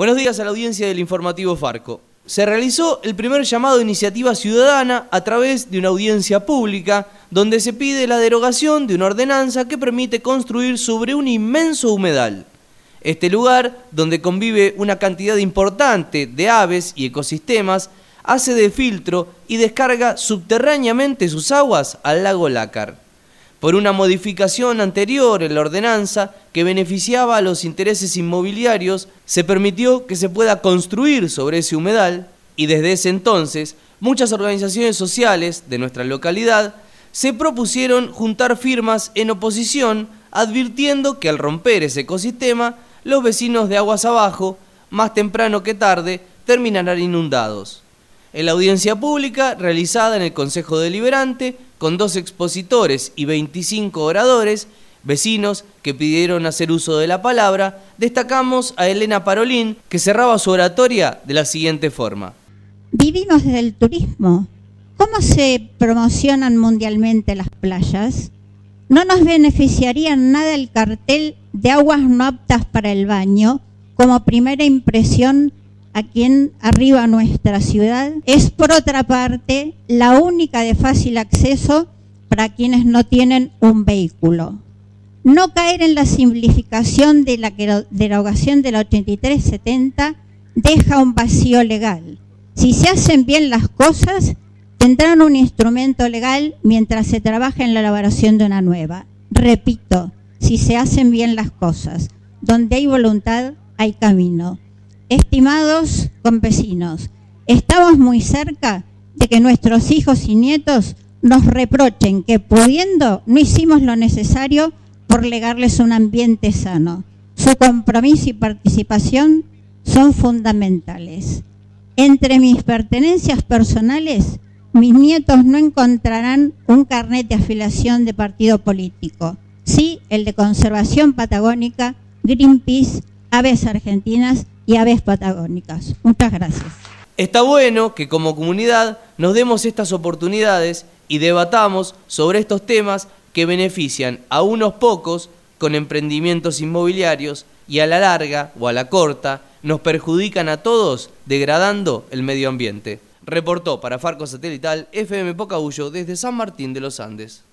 Buenos días a la audiencia del informativo Farco. Se realizó el primer llamado de iniciativa ciudadana a través de una audiencia pública donde se pide la derogación de una ordenanza que permite construir sobre un inmenso humedal. Este lugar, donde convive una cantidad importante de aves y ecosistemas, hace de filtro y descarga subterráneamente sus aguas al lago Lácar. Por una modificación anterior en la ordenanza que beneficiaba a los intereses inmobiliarios, se permitió que se pueda construir sobre ese humedal y desde ese entonces muchas organizaciones sociales de nuestra localidad se propusieron juntar firmas en oposición, advirtiendo que al romper ese ecosistema, los vecinos de aguas abajo, más temprano que tarde, terminarán inundados. En la audiencia pública realizada en el Consejo Deliberante, con 2 expositores y 25 oradores, vecinos que pidieron hacer uso de la palabra, destacamos a Elena Parolín, que cerraba su oratoria de la siguiente forma. Vivimos del turismo. ¿Cómo se promocionan mundialmente las playas? No nos beneficiaría nada el cartel de aguas no aptas para el baño como primera impresión a quien arriba nuestra ciudad. Es, por otra parte, la única de fácil acceso para quienes no tienen un vehículo. No caer en la simplificación de la derogación de la 8370 deja un vacío legal. Si se hacen bien las cosas, tendrán un instrumento legal mientras se trabaja en la elaboración de una nueva. Repito, si se hacen bien las cosas. Donde hay voluntad, hay camino. Estimados convecinos, estamos muy cerca de que nuestros hijos y nietos nos reprochen que pudiendo no hicimos lo necesario por legarles un ambiente sano. Su compromiso y participación son fundamentales. Entre mis pertenencias personales, mis nietos no encontrarán un carnet de afiliación de partido político, sí el de Conservación Patagónica, Greenpeace, Aves Argentinas y Aves Patagónicas. Muchas gracias. Está bueno que como comunidad nos demos estas oportunidades y debatamos sobre estos temas que benefician a unos pocos con emprendimientos inmobiliarios y a la larga o a la corta nos perjudican a todos degradando el medio ambiente. Reportó para Farco Satelital FM Pocahullo desde San Martín de los Andes.